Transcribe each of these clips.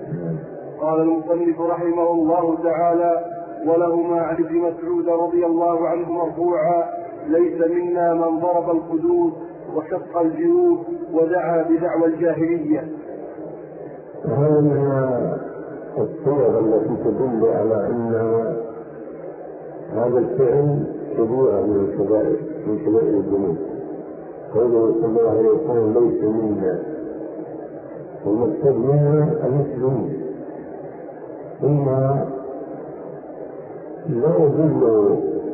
قال المصنف رحمه الله تعالى: ولهما عن ابن مسعود رضي الله عنه مرفوعا: ليس منا من ضرب الخدود وشق الجيوب ودعا بدعوى الجاهلية. هذا من الصور التي تدل على أن هذا الفعل كبيرة من كبائر الذنوب. قوله صلى الله عليه وسلم: ليس منا، والمقصود منها المسلمين. ثم لا يدل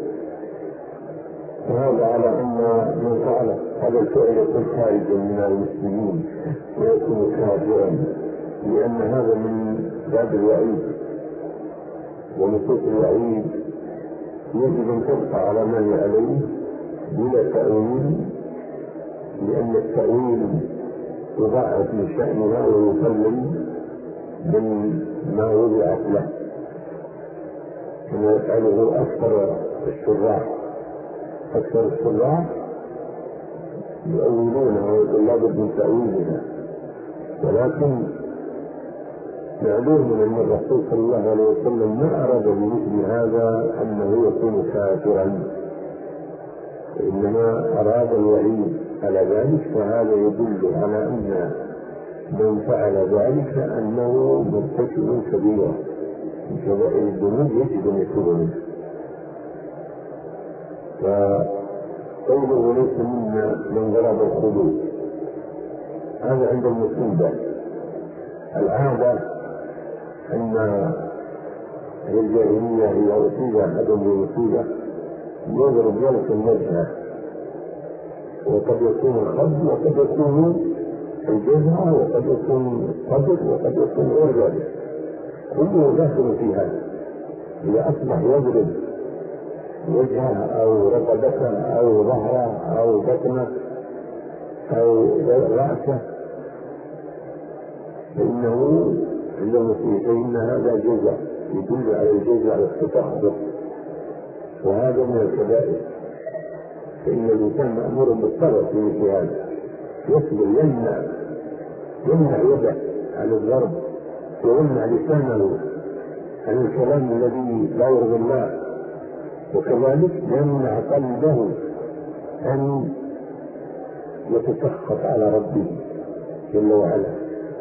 هذا على أن من فعل هذا الفعل يكون خارجا من المسلمين ويكون كافرا، لأن هذا من باب الوعيد، ونصوص الوعيد يجب أن تبقى على ما هي عليه بلا تأويل، لأن التأويل يضاعف من شأنها ويقلل من ما وضعت له، كما يفعله أكثر الشراح يؤولونها ويقول لابد من تأويلها. ولكن معلوم أن الرسول صلى الله عليه وسلم ما أراد بمثل هذا أنه يكون كافرا، وإنما أراد الوعيد على ذلك، فهذا يدل على أن من فعل ذلك أنه مرتكب كبيرة من كبائر الذنوب يجب أن يكون منه. فقوله: ليس منا من ضرب الخدود، هذا عند المصيبة. العادة أن الجاهلية إذا أصيب أحد بمصيبة يضرب ذلك الوجه، وقد يكون الخد، وقد يكون الجزع، وقد يكون الصدر، وقد يكون غير ذلك، كله داخل في هذا. إذا أصبح يضرب وجهه أو رقبته أو ظهره أو بطنه أو رأسه فإنه عند المصيبة، فإن هذا جزع يدل على الجزع والتطهر، وهذا من الكبائر. فإن الإنسان مأمور بالصبر في مثل هذا، يصبر، يمنع يده عن الضرب، ويمنع لسانه عن الكلام الذي لا يرضي الله، وكذلك يمنع قلبه أن يتسخط على ربه جل وعلا،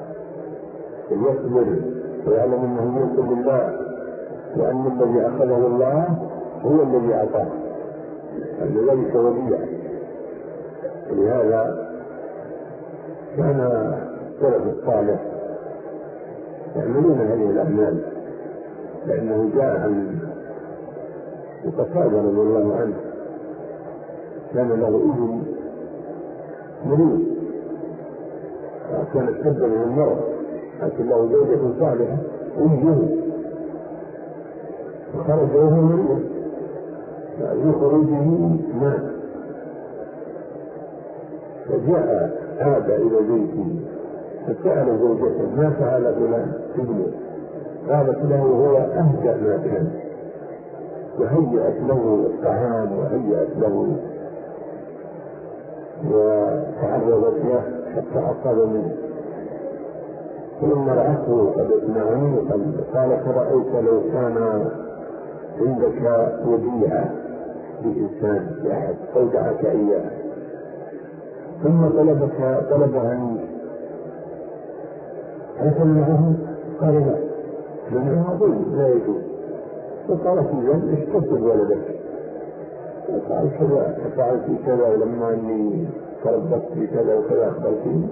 يصبر ويعلم أنه يؤمن بالله، وأن الذي أخذه الله هو الذي أعطاه، أن ذلك وليه. لهذا كان السلف الصالح يعملون هذه الأعمال، لأنه جاء عن قتادة رضي الله عنه كان له ابن مريض، كانت تبدأ من المرض، لكن له زوجة صالحة أمه، فخرج وهو مريض، في خروجه مات، فجاء عاد إلى بيته فسأل زوجته: ما فعل فلان ابنه؟ قالت له: هو أهدأ ما كان، وهيأت له الطعام وهيأت له وتعرضت له حتى أصاب منه. فلما رأته قد اطمأن قالت: رأيت لو كان عندك وديعة بإنسان واحد أودعك إياه ثم طلبها منك هل معه؟ قال: لا، لأنه عظيم لا يجوز. فقالت: إذن اشتد ولدك، وقال: كذا فعلت كذا، ولما أني تربت بكذا وكذا أخبرتني.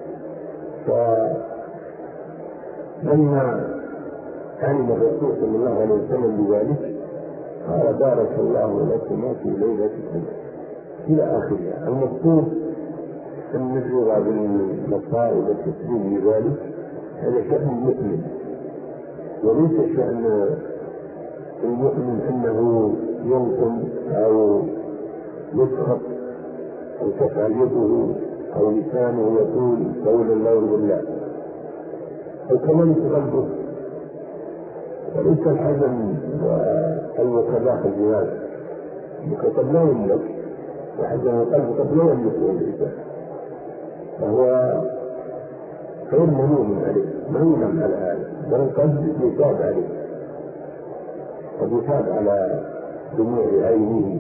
فلما علم الرسول صلى الله عليه وسلم بذلك قال: بارك الله لكما في ليلتكم، إلى آخرها. المقصود أن نجرى بالمصائب والتسليم لذلك، هذا شأن المؤمن، وليس شأن المؤمن أنه ينقم أو يسخط أو تفعل يده أو لسانه يقول قولا لا يرضي الله، أو كمان قلبه، وليس الحزن والوكلاء الجهاز قد لا يملك، وحزن القلب قد لا يملك الإنسان، فهو غير ملوم عليه، ما يلام على هذا، بل قد يثاب عليه، قد يثاب على دموع عينه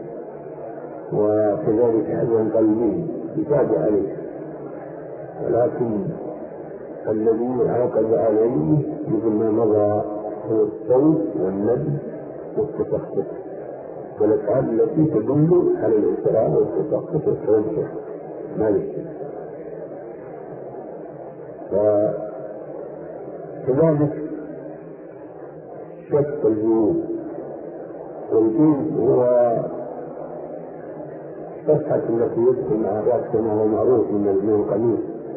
وكذلك حزن قلبه يثاب عليه. ولكن الذي عاقب عليه مثل ما مضى هو الصوت والندب والتسخط والأفعال التي تدل على الإسراء والتسخط والتوجه ما يشتغل. وكذلك شق الجيوب، والجيب هو الفتحة التي يدخل مع الرأس كما هو معروف من القميص،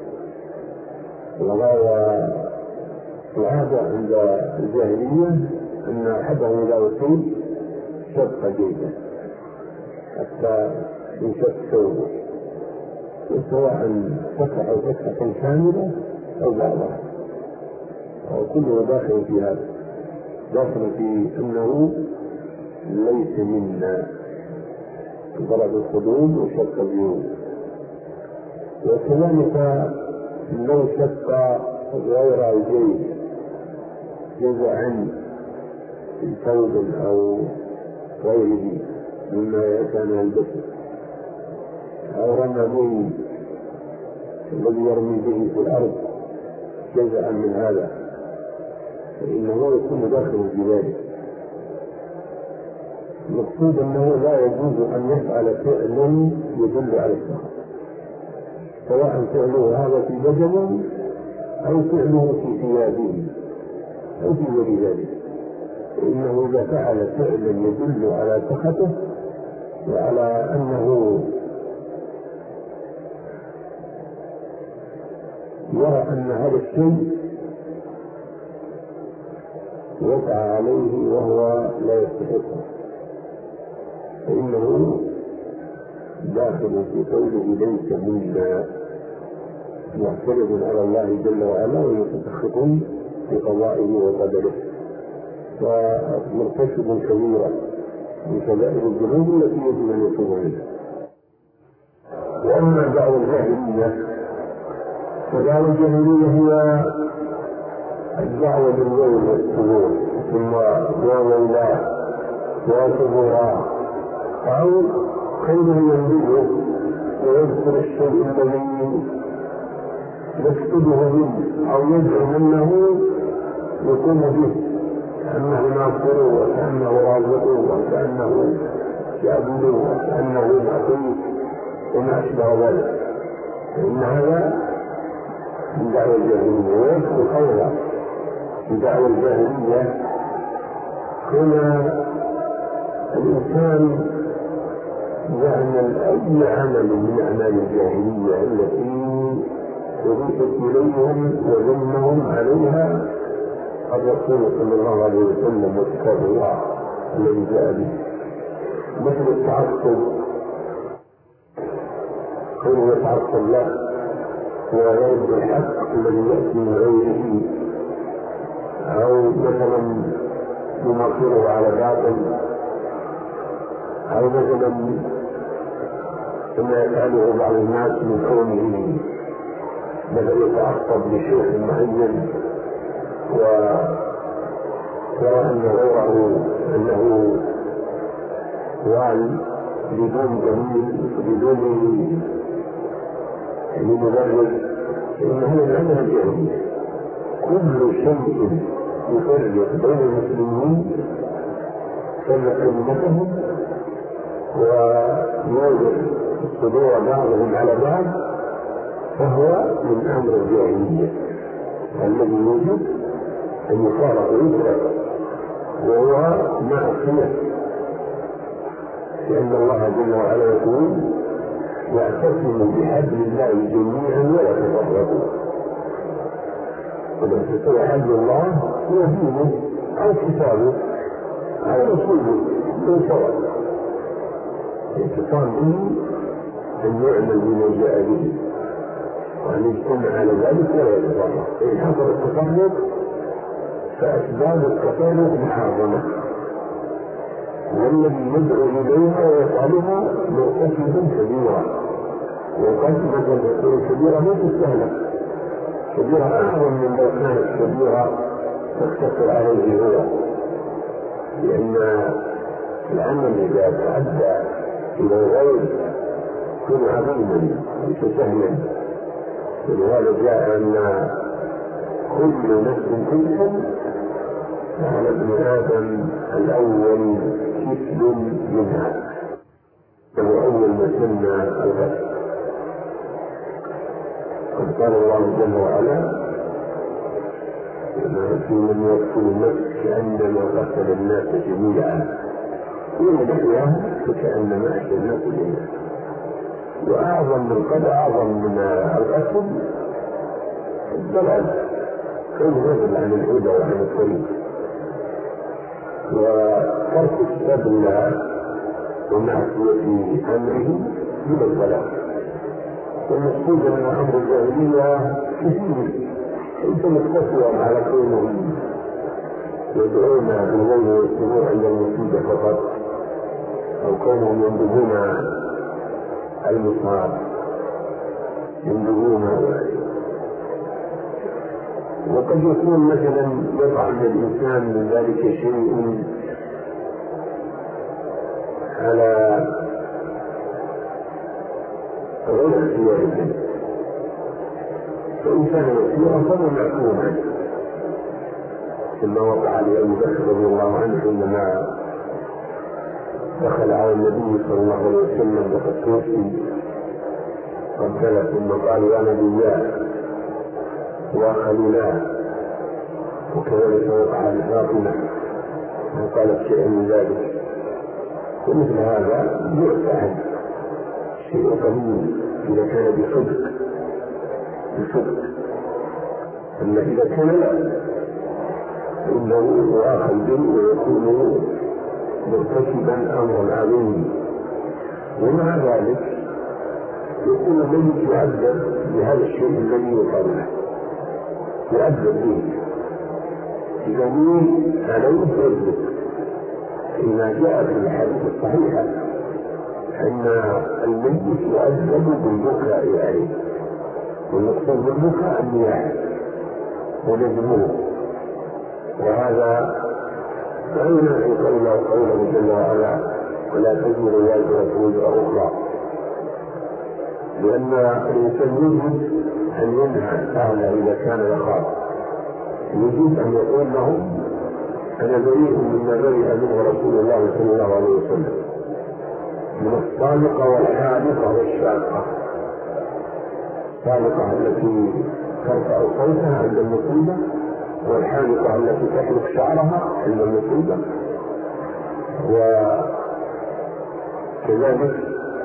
وهذا العادة عند الجاهلية أن أحدهم إذا أصيب شق جيبه حتى ينشق ثوبه، سواء فتح أو فتحة كاملة أو بعضها، وكله داخل في هذا، داخل في أنه ليس منا ضرب الخدود وشق الجيوب. وكذلك لو شق غير الجيب جزعا في ثوب أو غيره مما كان يلبسه، أو رمى به الذي يرمي به في الأرض جزءا من هذا، فإنه يكون داخل في ذلك. المقصود أنه لا يجوز أن يفعل فعلا يدل على السخط، سواء فعله هذا في بدنه أو فعله في ثيابه أو في غير ذلك، فإنه إذا فعل فعلا يدل على سخطه وعلى أنه يرى أن هذا الشيء وقع عليه وهو لا يستحقه، فإنه داخل في قوله ليس منا، معترض على الله جل وعلا ومتسخط في قضائه وقدره، ومرتكب كبيرا من كبائر الذنوب التي يجب أن يتوب منها. وأما دعوى الجاهلية فدعوى الجاهلية هي الدعوة بالويل والثبور، ثم يا ويلاه يا ثبوراه، أو كونه ينبغي ويذكر الشيء الذي يكتبه منه أو يدعو منه يقوم به كأنه ناصره وكأنه رازقه وكأنه شابه وكأنه معطيه وما أشبه ذلك، فإن هذا من دعوة الجاهلية. ويذكر قوله في دعوة الجاهلية هنا الإنسان يعمل أي عمل من أعمال الجاهلية التي أضيفت إليهم وذمهم عليها الرسول صلى الله عليه وسلم وكتاب الله الذي جاء به، مثل التعصب، كونه يتعصب له ويرد الحق الذي يأتي من غيره، أو مثلا يماثله على باطل، أو مثلا كما يفعله بعض الناس من كونه مثلا يتعصب لشيخ معين ويرى أن غيره أنه وعي بدون دليل بدون مبرر، فإنه من عمل الجاهلية. كل شيء يفرق بين المسلمين فرق كلمتهم ويوجد صدور بعضهم على بعض فهو من أمر الجاهلية الذي يجب أن يفارق ويترك، وهو معصية، لأن الله جل وعلا يقول واعتصموا بحبل الله جميعا ولا تفرقوا. ولم تكن حبل الله هو دينه أو كتابه أو رسوله من سواء، الاعتصام به أن يعمل بما جاء به وأن يجتمع على ذلك ولا يتفرق. إن حصل التفرق فأسباب التفرق محرمة، والذي يدعو إليها ويفعلها مرتكب كبيرا، وقد مثل كبيرة ما تستهلك كبيرة أعظم من لو كانت كبيرة تقتصر عليه هو، لأن العمل إذا تعدى إلى الغير يكون عظيما ليس سهلا. ولهذا جاء أن كل نفس تلزم على ابن آدم الأول كفل منها، وهو أول ما سمى الغسل. قد قال الله جل وعلا: في من يقتل النفس كأنما قتل الناس جميعا ومن أحياها فكأنما أحيا الناس جميعا. وأعظم من قد أعظم من القتل الضلال، كون يضل عن الهدى وعن الطريق وترك كتاب الله ومعصية أمره من الضلال. والمقصود أن أمر الجاهلية كثير، ليس مقتصرا على كونهم يدعون بالغيب والسرور عند المصيبة فقط، أو كونهم ينبذون المصاب ينبذون. وقد يكون مثلا يقع من الإنسان من ذلك شيء على غير اختياره، فإن كان يسيرا فهو معفوما، كما وقع لأبي بكر رضي الله عنه حينما دخل على النبي صلى الله عليه وسلم وقد توفي قبله، ثم قال: يا نبي الله وخليلاه. وكذلك وقع لفاطمة وقالت شيئا من ذلك. ومثل هذا يعفى عنه شيء قليل إذا كان بصدق. أما إذا كان لا فإنه يؤاخذ به ويكون مرتكبا أمرا عظيما. ومع ذلك يكون الميت يعذب بهذا الشيء الذي يقال له، يعذب به إذا مين عليه فيثبت. إذا جاء في الحديث الصحيحة أن الميت يعذب بالبكاء عليه، والمقصود بالبكاء النياحة ونجمه. وهذا لا ينافي قوله جل وعلا: ولا تزر وازرة وزر أخرى، لأن الإنسان يجب أن ينهى أهله إذا كان يخاف، يجب أن يقول لهم: أنا بريء مما برئ منه رسول الله صلى الله عليه وسلم من الصالقة والحالقة والشاقة. الصالقة التي ترفع صوتها عند المصيبة، والحالقة التي تحلق شعرها عند المصيبة، وكذلك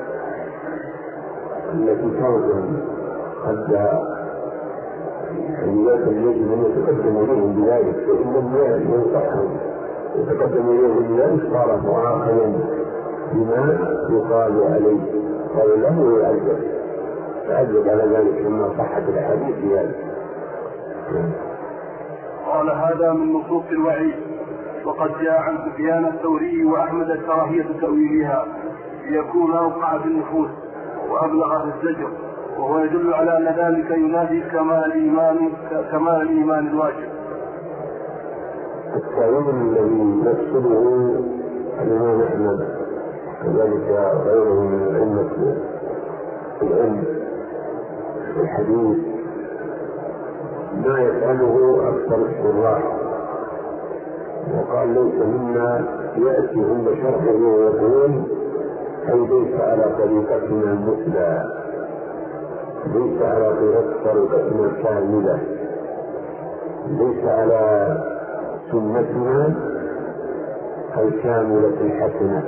التي توزن خدها. ولذلك يجب أن يتقدم إليهم بذلك، فإن لم ينصحهم يتقدم إليهم بذلك صار مؤاخذا بما يقال عليه، قال له يعذب على ذلك مما صحت الحديث بذلك. قال: هذا من نصوص الوعيد، وقد جاء عن سفيان الثوري وأحمد كراهية تأويلها ليكون أوقع في النفوس وأبلغ في الزجر، وهو يدل على أن ذلك ينافي كمال الإيمان الواجب. التأويل الذي يقصده الإمام أحمد كذلك غيره من الأئمة العلم الحديث ما يفعله أكثر الشراح، وقال: ليس منا يأتي عند شرحه ويقول: أي ليس على طريقتنا المثلى، ليس على طريقتنا الكاملة، ليس على سنتنا الكاملة الحسنة.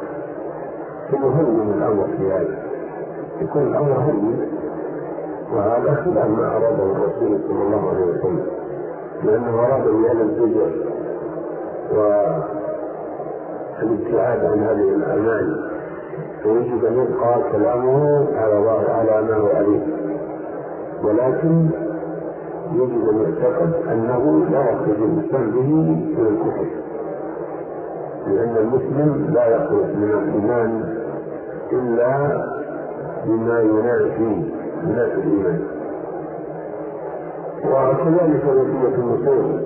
فيهون الأمر في هذا، يكون الأمر هين، وهذا خلاف ما أراده الرسول صلى الله عليه وسلم، لأنه أراد ريال الزجر والابتعاد عن هذه الأعمال، فيجب أن يبقى كلامه على ما هو عليه، ولكن يجب أن يعتقد أنه لا يخرج الإنسان به من الكفر، لأن المسلم لا يخرج من الإيمان إلا بما ينافي الإيمان. وكذلك وصية النصوص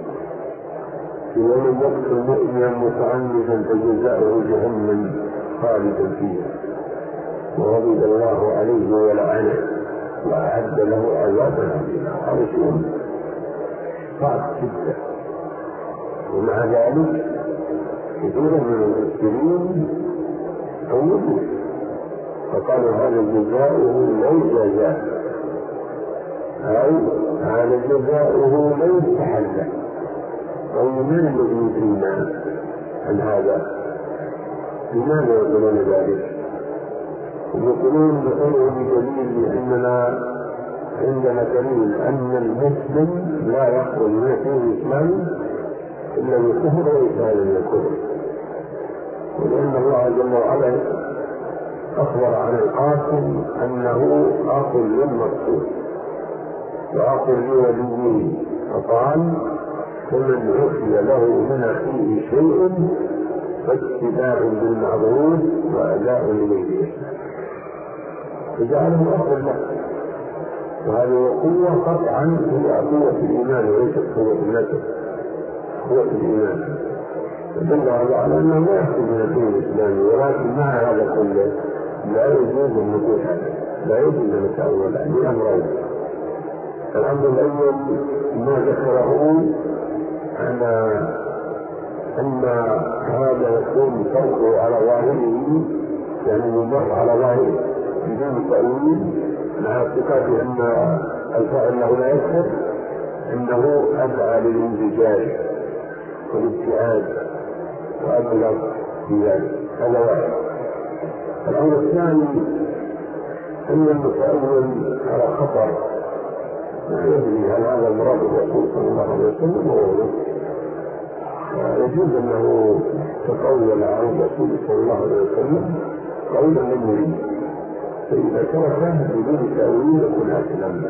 ومن يقتل مؤمنا متعمدا فجزاؤه جهنم خالدا فيها وغضب الله عليه ولعنه وأعد له عذابا عظيما. هذا شيء صعب جدا، ومع ذلك كثير من المسلمين عودوا فقالوا هذا جزاؤه ليس جزاء، أو هذا جزاؤه ليس حلا، أو من الذي يدرينا عن هذا؟ لماذا يقولون ذلك؟ يقولون بدليل لأننا عندنا دليل أن المسلم لا يخرج من الإسلام إلا بالكفر وإسلام من الكفر، ولأن الله جل وعلا أخبر عن القاتل أنه أخ للمقتول وأخ لوليه، فقال فمن عفي له من أخيه شيء فاتباع بالمعروف وأداء إليه فجعله أخ له، وهذه قوة قطعا هي قوة الإيمان وليست قوة النسب، قوة الإيمان. فدل على أنه لا يخرج من الدين الإسلامي، ولكن مع هذا كله لا يجوز النقول هذا، لا يجوز أن نتأول عليه أمرين. الأمر الأول ما ذكره أن هذا يكون فرقه على ظاهره، يعني يمر على ظاهره بدون تأويل، مع اعتقاد أن الفاعل له لا يكفر، أنه أدعى للانزجاج والابتعاد وأبلغ في ذلك. هذا واحد. الأمر الثاني أن المتأول على خطر، لا يدري هل هذا مراد الرسول صلى الله عليه وسلم وغيره، يجوز أنه تقول عن الرسول صلى الله عليه وسلم قولا لم يريد، فإذا تركه بدون تأويل يكون آثما.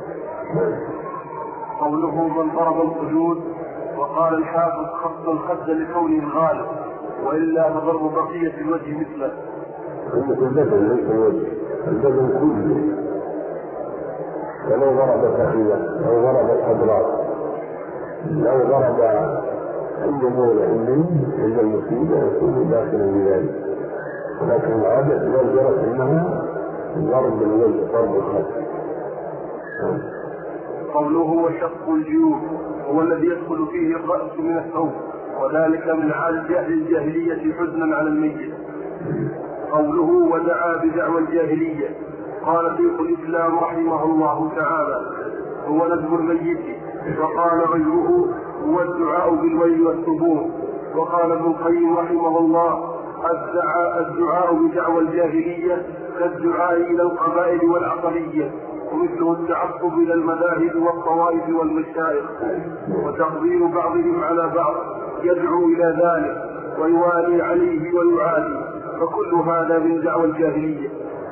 قوله من ضرب الحدود، وقال الحافظ خص الخد لكونه الغالب، وإلا فضرب بقية الوجه مثله. البدن ليس الوجه، البدن كله، فلو ضرب فخذه أو ضرب الأضراس، لو ضرب أي مولى عند المصيبة يكون داخلا بذلك، ولكن العادة يجرت إنها ضرب الوجه، ضرب الخد. قوله وشق الجيوب هو الذي يدخل فيه الرأس من الثوب، وذلك من عادة أهل الجاهلية حزنا على الميت. قوله ودعا بدعوى الجاهلية، قال شيخ الإسلام رحمه الله تعالى هو ندب الميت، وقال غيره هو الدعاء بالويل والثبور. وقال ابن القيم رحمه الله الدعاء بدعوى الجاهلية كالدعاء إلى القبائل والعقلية، ومثله التعقب إلى المذاهب والطوائف والمشايخ، وتقدير بعضهم على بعض يدعو إلى ذلك ويوالي عليه ويعادي، فكل هذا من دعوى الجاهلية.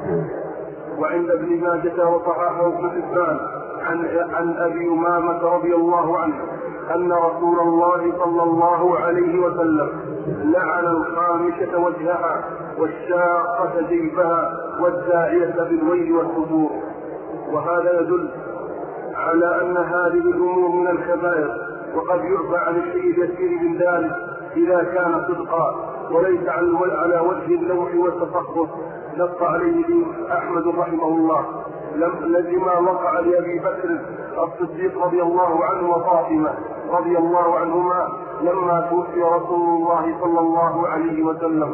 وعند ابن ماجه وصححه ابن حبان عن أبي أمامة رضي الله عنه أن رسول الله صلى الله عليه وسلم لعن الخامشة وجهها والشاقة جيبها والداعية بالويل والثبور. وهذا يدل على أن هذه الأمور من الكبائر، وقد يعفى عن الشيء اليسير من ذلك إذا كان صدقا وليس على وجه اللوح والتسخط. نص عليه أحمد رحمه الله لما وقع لأبي بكر الصديق رضي الله عنه وفاطمة رضي الله عنهما لما توفي رسول الله صلى الله عليه وسلم.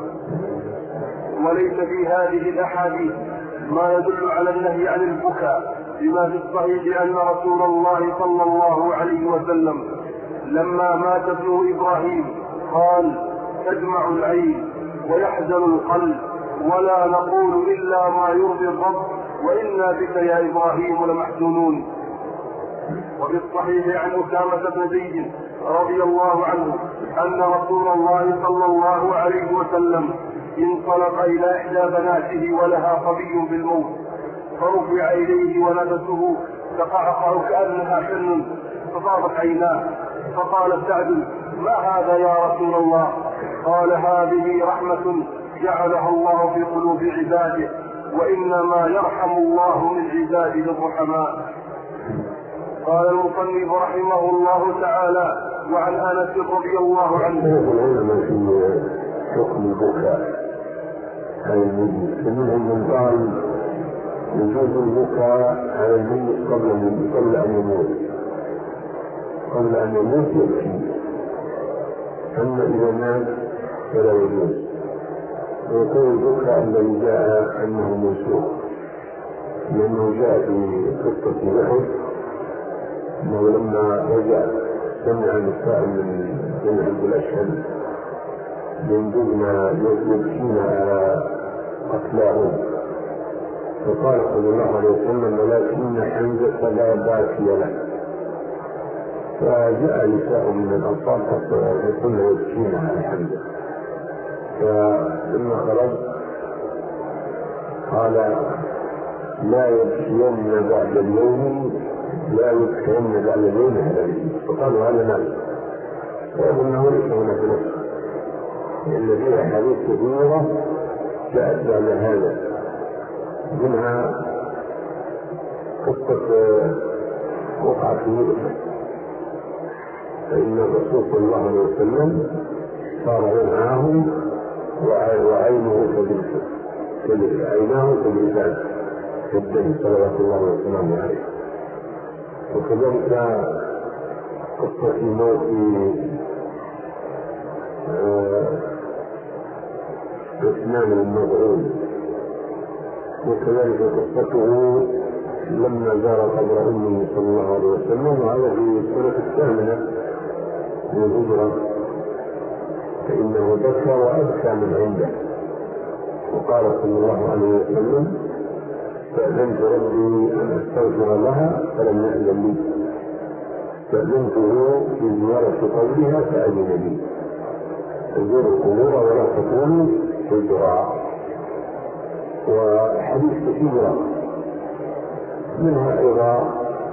وليس في هذه الأحاديث ما يدل على النهي عن البكاء، بما في الصحيح أن رسول الله صلى الله عليه وسلم لما مات ابنه إبراهيم قال تدمع العين ويحزن القلب ولا نقول إلا ما يرضي الرب وإنا بك يا إبراهيم لمحزونون. وفي الصحيح عن أسامة بن زيد رضي الله عنه أن رسول الله صلى الله عليه وسلم انطلق إلى إحدى بناته ولها صبي بالموت، فرفع إليه ونفسه تقعقع كأنها حن فطابت عيناه، فقال سعد ما هذا يا رسول الله؟ قال هذه رحمة جعلها الله في قلوب عباده، وإنما يرحم الله من عباده الرحماء. قال المصنف رحمه الله تعالى: وعن أنس رضي الله عنه. العلماء في حكم البكاء على الميت، فمنهم من قال يجوز البكاء على الميت قبل أن يموت يبكي، أما إذا مات فلا يجوز. ويكون البكاء الذي جاء أنه منسوخ، لأنه جاء في قصة أحد أنه لما رجع سمع نساء من عبد الأشهر ينبغن يبكين على قتلاهم، فقال صلى الله عليه وسلم: ولكن حمزة لا باكي له. فجاء نساء من الأنصار فكن يبكين على حمزة، فلما خرج قال: لا يبكين بعد اليوم هذا. فقالوا: هذا نعم. وأنه ليس هنا في نفسه، لأن فيها حديث كثيرة جاءت بعد هذا، منها قصة وقعت في مؤتة، فإن الرسول صلى الله عليه وسلم صار ينعاهم وعينه تدرسان في الدم صلوات الله وسلامه عليه. وكذلك قصة موت عثمان المظعون، وكذلك قصته لما زار قبر أمه صلى الله عليه وسلم، وهذا في السنة 8 من الهجرة، فإنه بكى وأبكى من عنده، وقال صلى الله عليه وسلم: استأذنت ربي أن أستغفر لها فلم يأذن لي، استأذنته في زيارة قبرها فأذن لي. تزوروا القبور ولا تكونوا هجرا. وحديث كثيرة منها أيضا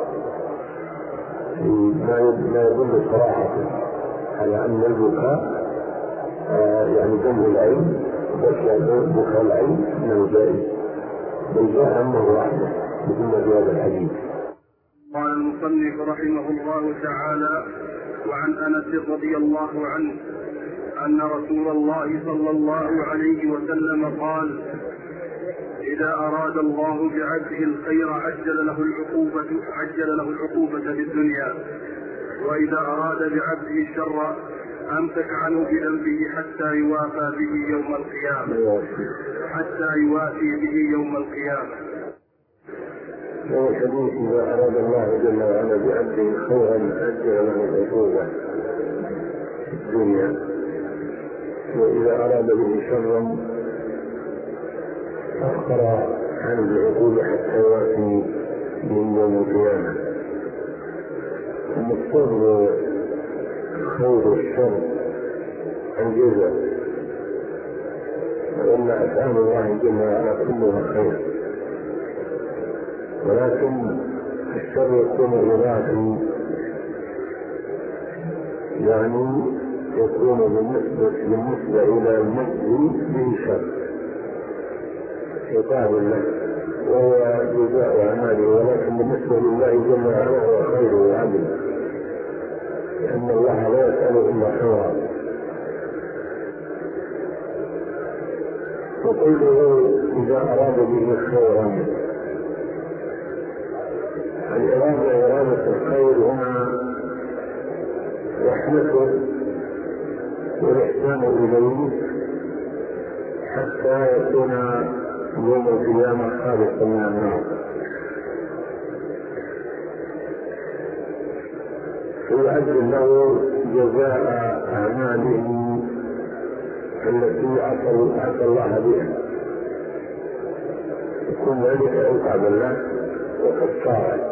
ما يدل صراحة على أن البكاء يعني دم العين، بكاء العين أنه جائز، بل جاء أنه رحمة مثل في هذا الحديث. قال المصنف رحمه الله تعالى: وعن أنس رضي الله عنه أن رسول الله صلى الله عليه وسلم قال: إذا أراد الله بعبده الخير عجل له العقوبة في الدنيا، وإذا أراد بعبده الشر أمسك عنه بذنبه حتى يوافي به يوم القيامة. هو الحديث: إذا أراد الله جل وعلا بعبده خيرا عجل له العقوبة في الدنيا، وإذا أراد به شرا أخر عن العقوبة حتى يوافي من يوم القيامة. المقصود خير والشر الجزاء، وإن أفعال الله جل وعلا كلها خير، ولكن الشر يكون إضافي، يعني يكون بالنسبة إلى المثل به شر عقاب له وهو جزاء أعماله، ولكن بالنسبة لله جل وعلا هو خير وعدل، لأن الله لا يسأل إلا خيرا. وقوله إذا أراد به خيرا، إرادة الخير هنا رحمته والإحسان إليه حتى يكون يوم القيامة خالصا من النار، ويعجل له جزاء أعماله التي عصى الله بها، يكون ذلك عقاب الله وكفارة،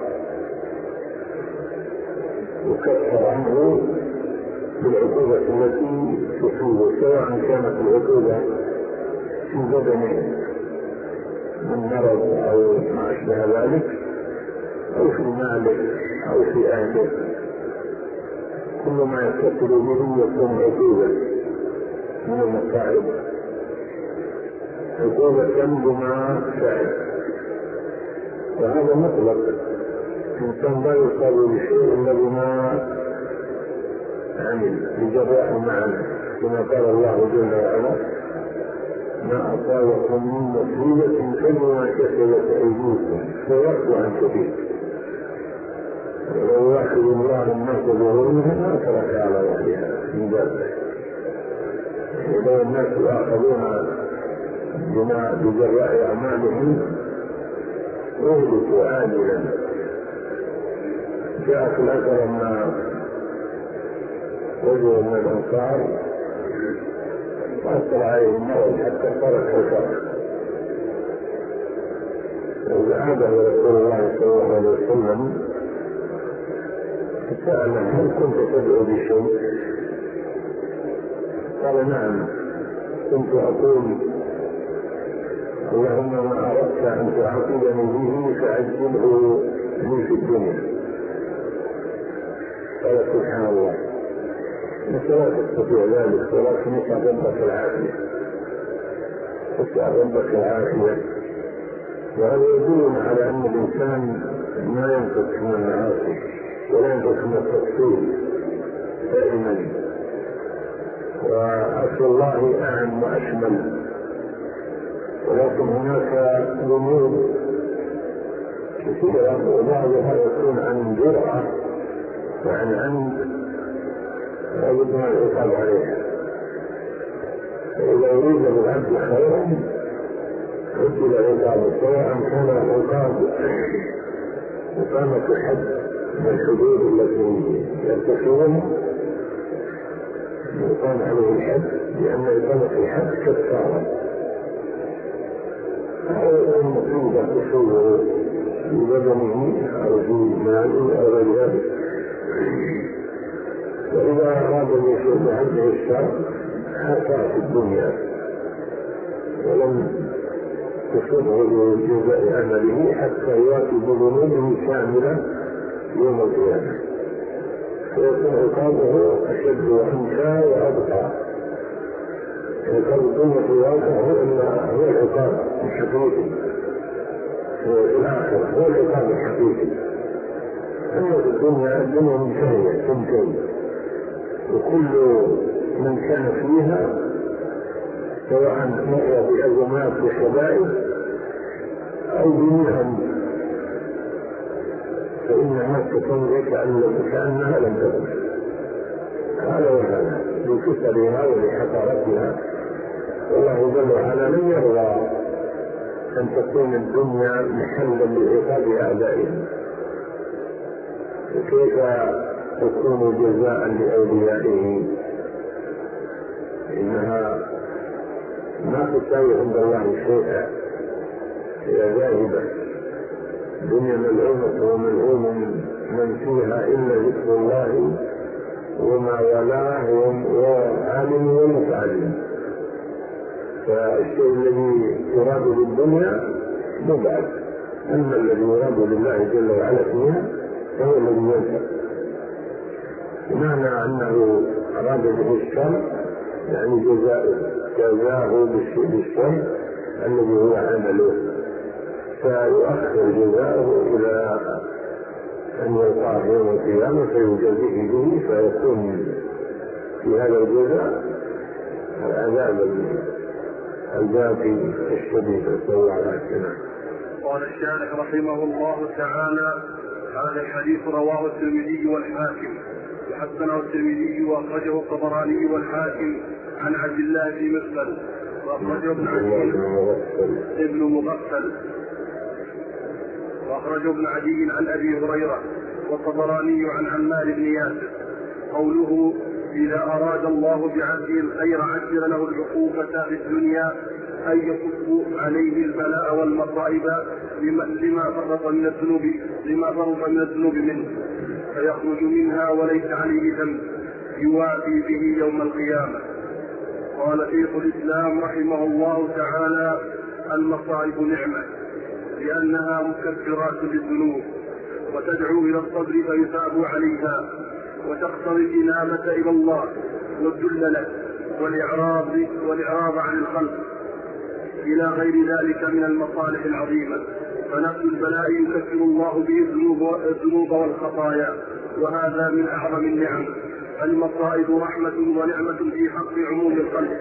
يكفر عنه بالعقوبة التي تصيبه، سواء كانت العقوبة في بدنه من مرض أو ما أشبه ذلك، أو في ماله أو في أهله، كل ما يتصل به يكون عقوبة من المصائب، عقوبة بما فعل، وهذا مطلق الإنسان لا يصاب بشيء إلا بما عمل بجراء معنا، كما قال الله جل وعلا: ما أصابكم من مصيبة فبما كسبت أيديكم ويعفو عن كثير. ولو يأخذ الله الناس بظلمهم ما ترك على ظهرها من ذلك. ولو الناس يأخذون بجراء أعمالهم يهلكوا عاجلا. جاء في الأثر أن رجل من الأنصار أثر عليه المرض حتى ترك الفرق، وذهب رسول الله صلى الله عليه وسلم فسأل: هل كنت تدعو بشيء؟ قال: نعم، كنت أقول: اللهم ما أردت أن تعاقبني به فعجله لي في الدنيا. قال: سبحان الله، انت لا تستطيع ذلك، ولكن اسأل ربك العافية، اسأل ربك العافية. وهذا يدلنا على أن الإنسان ما ينقص من المعاصي ولا ينقص من التقصير دائما، وعفو الله أعم وأشمل. ولكن هناك ذنوب كثيرة وبعضها يكون عن جرأة وعن عمد لا بد من العقاب عليها. فإذا أريد بالعبد خيرا عجل عقابه، سواء كان العقاب إقامة الحد من الحدود التي يرتكبونها يقام عليه الحد، لأن إقامة الحد كفارة، أو مصيبة تصيبه في بدنه أو في ماله أو غير ذلك. وإذا أراد أن يشهد عنه الشر حصل في الدنيا ولم تصبه بجزاء عمله حتى يأتي بذنوبه كاملة يوم القيامة، فيكون عقابه أشد وأنكى وأبقى. عقاب الدنيا في الواقع هو العقاب الحقيقي، في الآخرة هو العقاب الحقيقي. أما في الدنيا منتهية تنتهي، وكل من كان فيها سواء مر بأزمات وشدائد أو بمهن فإنها تكون كأنها لم تكن. هذا وهذا لكسرها ولحقارتها، والله جل وعلا لم يرضى أن تكون الدنيا محلا لعقاب أعدائها. وكيف تكون جزاء لأوليائه؟ إنها ما تساوي عند الله شيئا، هي ذاهبة. الدنيا ملعونة وملعون من فيها إلا ذكر الله وما والاه وعالم ومتعلم. فالشيء الذي يراد بالدنيا مبعد، أما الذي يراد لله جل وعلا فيها فهو الذي ينفع. بمعنى أنه أراد به الشر يعني جزاءه بالشر الذي هو عمله، فيؤخر جزاءه إلى أن يلقاه يوم القيامة فيجازيه به، فيكون في هذا الجزاء العذاب الباقي الشديد. نسأل الله العافية. قال الشارح رحمه الله تعالى: هذا الحديث رواه الترمذي والحاكم، وحسنه الترمذي وأخرجه الطبراني والحاكم عن عبد الله بن مغفل، وأخرجه ابن عدي عن أبي هريرة، والطبراني عن عمار بن ياسر. قوله: إذا أراد الله بعبده الخير عجل له العقوبة في الدنيا، أن يكف عليه البلاء والمصائب لما فرط من الذنوب منه، فيخرج منها وليس عليه ذنب يوافي به يوم القيامة. قال شيخ الإسلام رحمه الله تعالى: المصائب نعمة، لأنها مكفرات للذنوب وتدعو إلى الصبر فيثاب عليها، وتقتضي الإنابة إلى الله والذل له والإعراض عن الخلق. إلى غير ذلك من المصالح العظيمة. فنفس البلاء يكفر الله به الذنوب والخطايا، وهذا من أعظم النعم. المصائب رحمة ونعمة في حق عموم الخلق،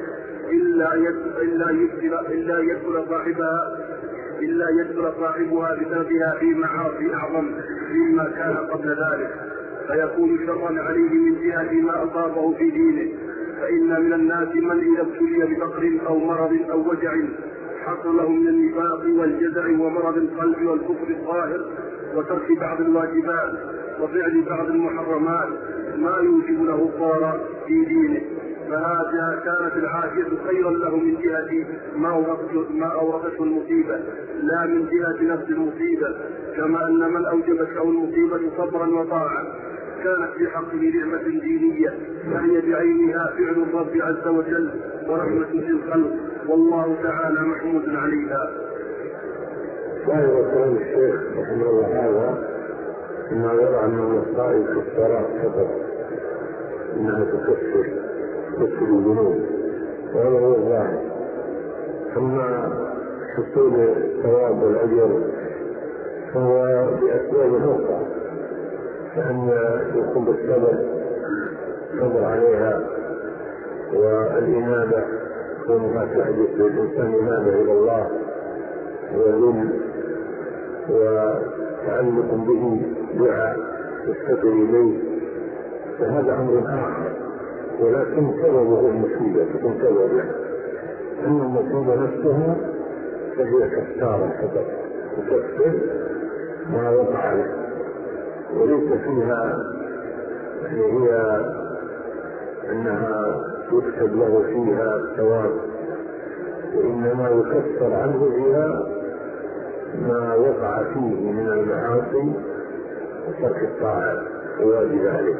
إلا يدخل صاحبها بسببها في معاصي أعظم مما كان قبل ذلك، فيكون شرا عليه من جهة ما أصابه في دينه. فإن من الناس من إذا ابتلي بفقر أو مرض أو وجع حصل له من النفاق والجزع ومرض القلب والكفر الظاهر وترك بعض الواجبات وفعل بعض المحرمات ما يوجب له ضررا في دينه، فهذا كانت العافية خيرا له من جهة ما أورثته المصيبة، لا من جهة نفس المصيبة. كما أن من أوجبته المصيبة صبرا وطاعة كانت في حقه نعمة دينية، فهي بعينها فعل الرب عز وجل ورحمة للخلق، والله تعالى محمود عليها. ظاهر كلام الشيخ رحمه الله هذا إنه يرى أن المصائب كفارات فقط، إنها تكفر الذنوب، وهذا هو الظاهر. أما حصول الثواب والأجر فهو بأسباب أخرى، فأن يكون بالصبر عليها والإنابة، كونها تحدث للإنسان إنابة إلى الله وذل وتعلق به دعاء يفتقر إليه، فهذا أمر آخر، ولكن سببه المصيبة تكون سببه. أما المصيبة نفسها فهي كفارة فقط، تكفر ما وقع له، وليس فيها هي أنها يكتب له فيها الثواب، وإنما يكفر عنه فيها ما وقع فيه من المعاصي وترك الطاعات وواجب عليه.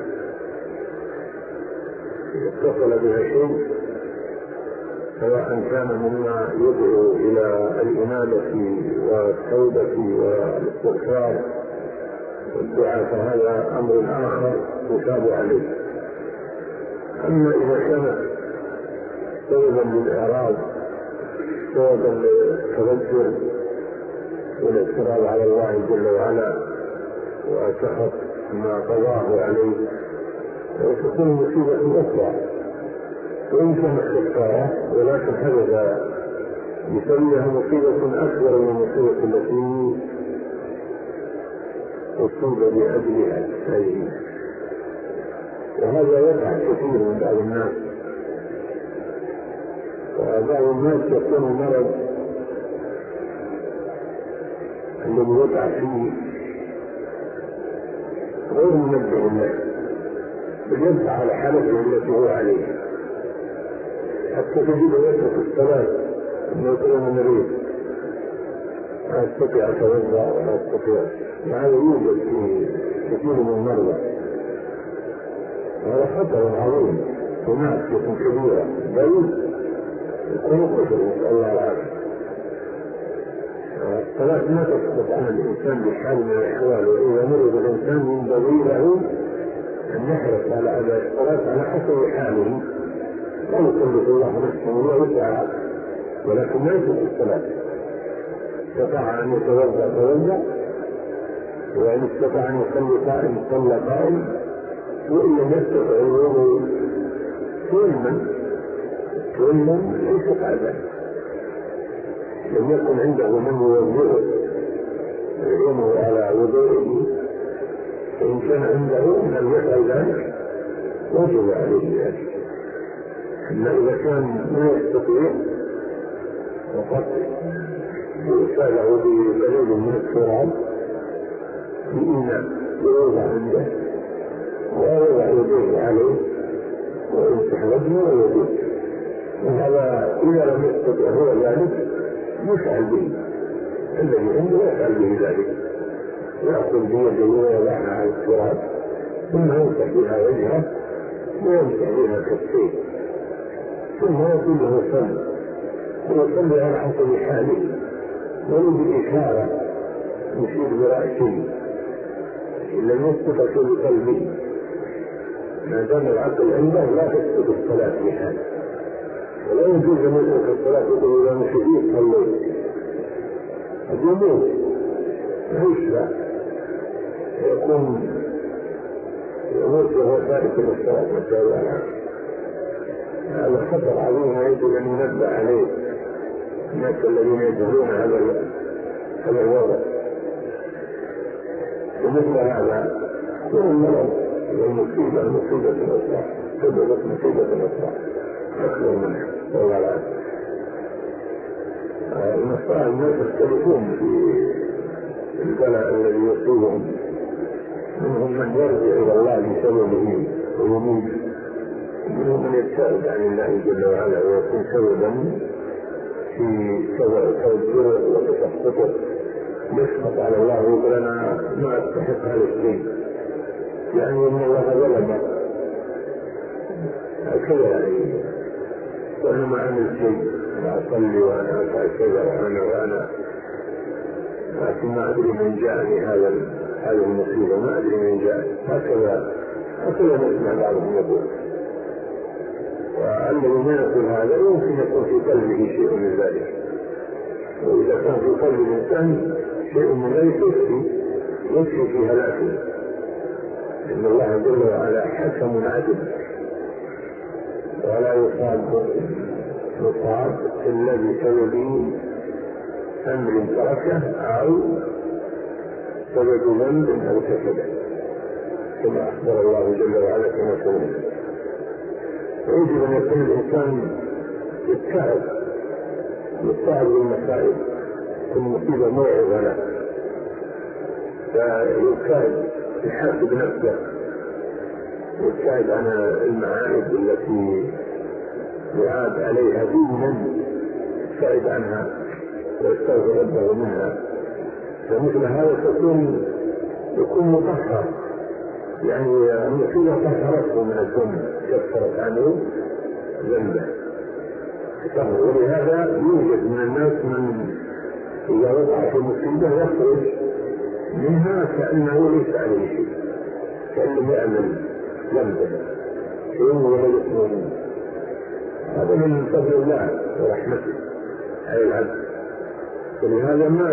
إذا اتصل بها شيء سواء كان مما يدعو إلى الإنابة والتوبة والاستغفار والدعاء فهذا أمر آخر يثاب عليه. أما إذا كانت سببا للإعراض، سببا للتذكر والاعتراض على الله جل وعلا وسخط ما قضاه عليه، وتكون مصيبة أخرى وإن كانت كفارة، ولكن هذا يسميها مصيبة أكبر من المصيبة التي أصيب لأجلها هذه. وهذا يقع كثير من بعض الناس، وبعض الناس يكون المرض الذي وقع فيه غير منبه له، بل يبقى على حالته التي هو عليها، حتى تجد يترك الصلاة انه يكون مريض، لا يستطيع التوضا ولا يستطيع، وهذا يوجد في كثير من المرضى، وهذا خطر عظيم ومعصية كبيرة، بل يكون كفر، نسأل الله العافية. الصلاة ما تسقط عن الإنسان بحال من الأحوال، وإذا مرض الإنسان ينبغي له أن يحرص على أداء الصلاة على حسب حاله، لا يكلف الله نفسه ولا يسعى، ولكن لا يترك الصلاة. استطاع أن يتوضأ توضأ، وإن استطاع أن يصلي قائم صلى قائم، وإن لم يستطع الوضوء تيمم ليس قاعدة. لم يكن عنده من يوضئه ويعينه على وضوئه، فإن كان عنده من يفعل ذلك وجب عليه ذلك. أما إذا كان لا يستطيع وقد يساله بدليل من التراب بإناء يوضع عنده ويضع يديه عليه ويمسح وجهه ويديه، وهذا إذا لم يستطع هو ذلك يفعل به، الذي عنده يفعل به ذلك، يأخذ بيده ويضعها على التراب ثم يمسح بها وجهه ويمسح بها كفيه، ثم يقول له صل، ويصلي على حسب حاله، ولو بإشارة يشير برأسه إن لم يستطع بقلبه. ما دام العقل عنده لا تسقط الصلاة في حاله، ولا يجوز أن يترك الصلاة يقول إذا شديد صليت الجمهور يشرع يكون يموت وهو تارك للصلاة متابعة. هذا خطر عظيم يجب أن ينبه عليه الناس الذين يجهلون هذا الوضع. ومثل هذا هو المرض والمصيبة الأخرى سببت مصيبة أخرى أكبر منها والله العظيم. الناس يختلفون في البلاء الذي يصيبهم، منهم من يرجع إلى الله بسببه ويميت، منهم من يبتعد عن الله جل وعلا ويكون سببا في توجهه وتسخطه، يسخط على الله ويقول أنا ما أستحق هذا الشيء، يعني إن الله ظلم هكذا، يعني وأنا ما أعمل شيء، أنا أصلي وأنا أفعل كذا وأنا لكن ما أدري من جاءني هذه المصيبة، ما أدري من جاءني. هكذا نسمع بعضهم يقول. والذي ما يقول هذا يمكن يكون في قلبه شيء من ذلك، وإذا كان في قلب الإنسان شيء من ذلك يكفي في هلاكه، إن الله جل وعلا حكم عدل ولا يصاب إلا بسبب أمر تركه أو سبب ذنب أو كسبه، كما أخبر الله جل وعلا كما سمعنا. يجب أن يكون الإنسان يتعب بالمصائب، كل مصيبة موعظة له، فيبتعد يحاسب نفسه، يبتعد عن المعائب التي يعاد عليها دينا، يبتعد عنها ويستغفر ربه منها. فمثل هذا يكون مطهر، يعني المصيبة طهرته من الذنب، كفرت عنه ذنبه. ولهذا يوجد من الناس من إذا وقع في مصيبة يخرج منها كأنه ليس عليه شيء، كأنه يعمل ذنبه ولا يسمع. هذا من فضل الله ورحمته على العبد. ولهذا ما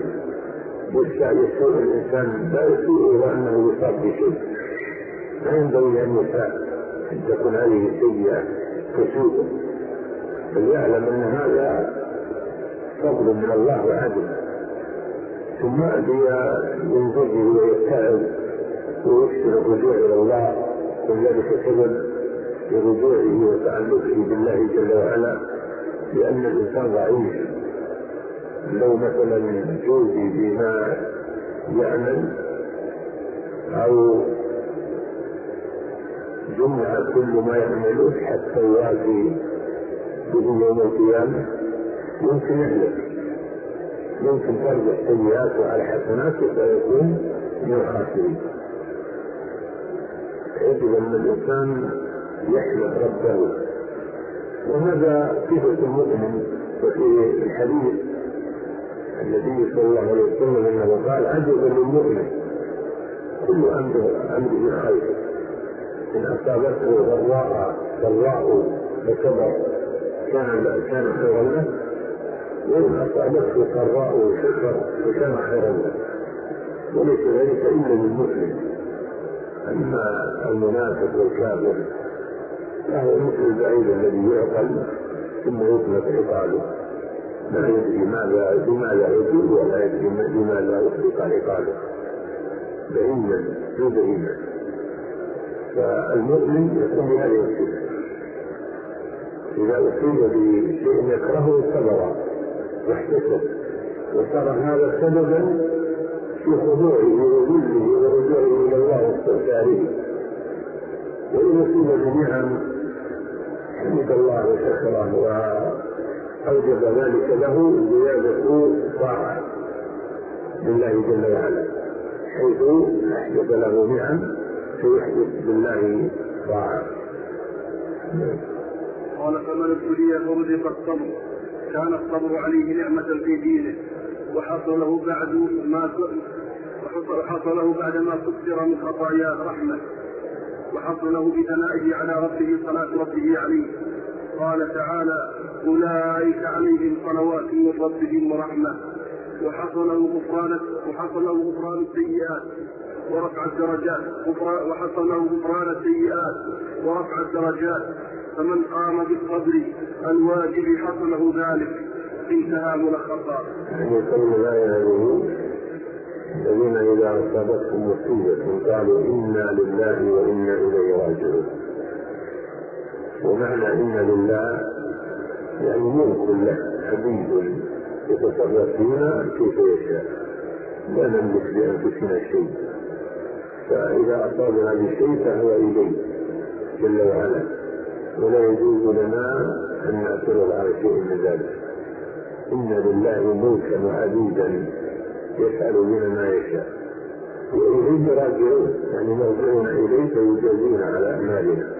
يسوء الإنسان، لا يسوء إلى أنه يصاب بشيء، لا ينبغي أن تكون هذه سيئة تسوءه، بل يعلم أن هذا فضل من الله وعدل، ثم ينزجه ويبتعد ويكثر الرجوع إلى الله، وذلك سبب لرجوعه وتعلقه بالله جل وعلا، لأن الإنسان ضعيف. لو مثلا جوزي بما يعمل أو جمع كل ما يعمله حتى يوافي به يوم القيامة، يمكن يهلك، يمكن ترجع سيئاته على حسناته فيكون من الخاسرين. يجب أن الإنسان يحمد ربه، وهذا صفة المؤمن. وفي الحديث النبي صلى الله عليه وسلم انه قال عجبا للمؤمن كل امره خير، ان اصابته ضراء فصبر كان خيرا له، وان اصابته سراء وشكر فكان خيرا له، وليس ذلك الا للمؤمن. اما المنافق والكافر فهو مثل البعيد الذي يعقل ثم يطلق عقاله، لا يدري بماذا يجوز ولا يدري بماذا يطلق عقاله، بعيدا. فالمؤمن يكون بهذه الصفة، إذا أصيب بشيء يكرهه صبر واحتسب، وصار هذا سببا في خضوعه وذله ورجوعه إلى الله واستغفاره. وإن أصيب بنعم حمد الله وشكره وأوجب ذلك له زيادة طاعة لله جل وعلا، حيث أحدث له نعم فيحدث بالله طاعة. قال فمن ابتلي فرزق الصبر كان الصبر عليه نعمة في دينه، وحصل له بعد ما كثر من خطاياه رحمة، وحصل له بثنائه على ربه صلاة ربه عليه، قال تعالى: أولئك عليهم صلوات من ربهم ورحمة وحصل له غفران السيئات ورفع الدرجات فمن قام بالصبر الواجب حصل له ذلك. انتهى ملخصا. يقول الآية هذه: الذين إذا أصابتهم مصيبة قالوا إنا لله وإنا إليه راجعون. ومعنى إنا لله يعني ملك له حبيب يتصرف فينا كيف يشاء، لا نملك لأنفسنا شيء، فإذا أصابنا بشيء فهو إليه جل وعلا، ولا يجوز لنا أن نعترض على شيء من ذلك. إن لله ملكا وعبيدا يفعل بنا ما يشاء، وإليه راجعون يعني مرجعون إليه فيجازينا على أعمالنا.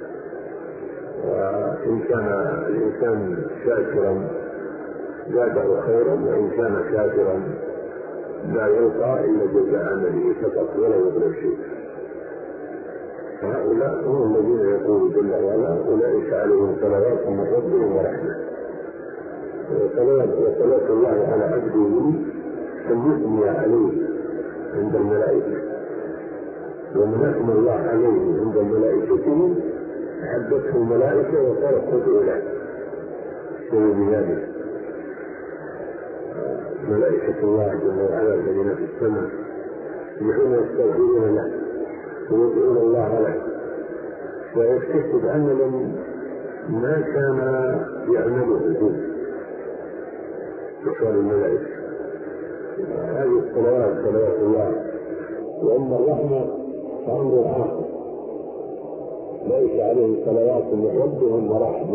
وإن كان الإنسان شاكرا زاده خيرا، وإن كان كافرا لا يلقى إلا جزاء عمله فقط ولا يضر شيء. هؤلاء هم الذين يقول جل وعلا: أولئك عليهم صلوات من ربهم ورحمة. وصلاة الله على عبده أن يثني عليه عند الملائكة، ومن أثنى الله عليه عند الملائكة أحبته الملائكة وصارت تدعو له بذلك. ملائكة الله جل وعلا الذين في السماء يحبون يستغفرون له ويدعون الله له، ويكتسب عملا ما كان يعمله هو بشر الملائكة. هذه الصلوات صلوات الله. وأما الرحمة فأمر آخر، ليس عليهم صلوات من ربهم ورحمة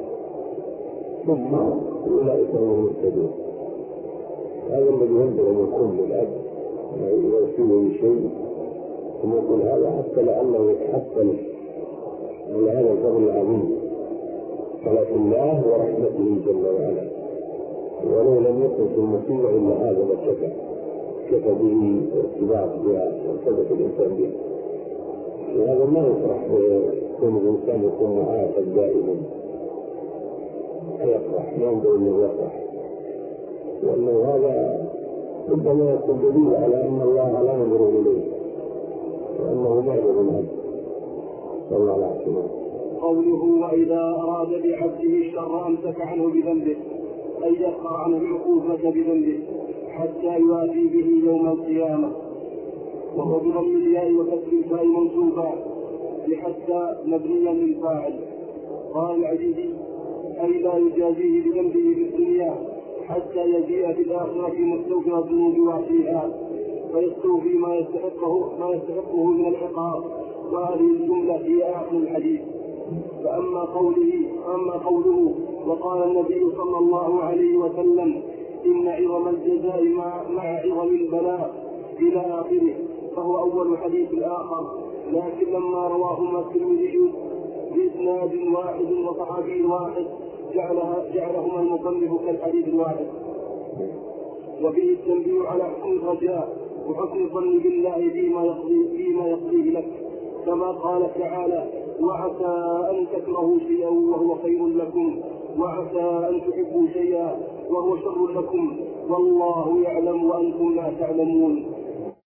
ثم أولئك هم المهتدون. هذا الذي ينبغي أن يكون للأب يوصيه شيء ثم يقول هذا حتى لعله يتحصل على هذا الفضل العظيم، صلاة الله ورحمته جل وعلا. ولو لم يكن في المصيبة إلا هذا كفى به ارتباط بها وارتبط الإنسان بها. وهذا ما يفرح يكون الإنسان يكون معافى دائما، يفرح ما ينبغي أن يفرح، لأنه هذا ربما يكون دليل على أن الله لا ينظر إليه وأنه معرض عنه. صلى الله عليه وسلم. قوله: وإذا أراد بعبده الشر أمسك عنه بذنبه، أي يقطع عنه العقوبة بذنبه حتى يوافي به يوم القيامة. وهو بضم الياء وكسر الفاء منصوبا لحتى مبنيا للفاعل. قال العزيزي: أي لا يجازيه بذنبه في الدنيا حتى يجيء في الآخرة مستوفى الذنوب وعشيها فيستوفي ما يستحقه من العقاب. وهذه الجملة هي آخر الحديث. فأما قوله: وقال النبي صلى الله عليه وسلم: إن عظم الجزاء مع عظم البلاء إلى آخره، فهو أول حديث الآخر، لكن لما رواهما الترمذي بإسناد واحد وصحابي واحد جعلهما المصنف كالحديث الواحد. وفيه التنبيه على حكم الرجاء وحكم الظن بالله فيما يقضيه لك، كما قال تعالى: وعسى أن تكرهوا شيئا وهو خير لكم، وعسى أن تحبوا شيئا وهو شر لكم، والله يعلم وأنتم لا تعلمون.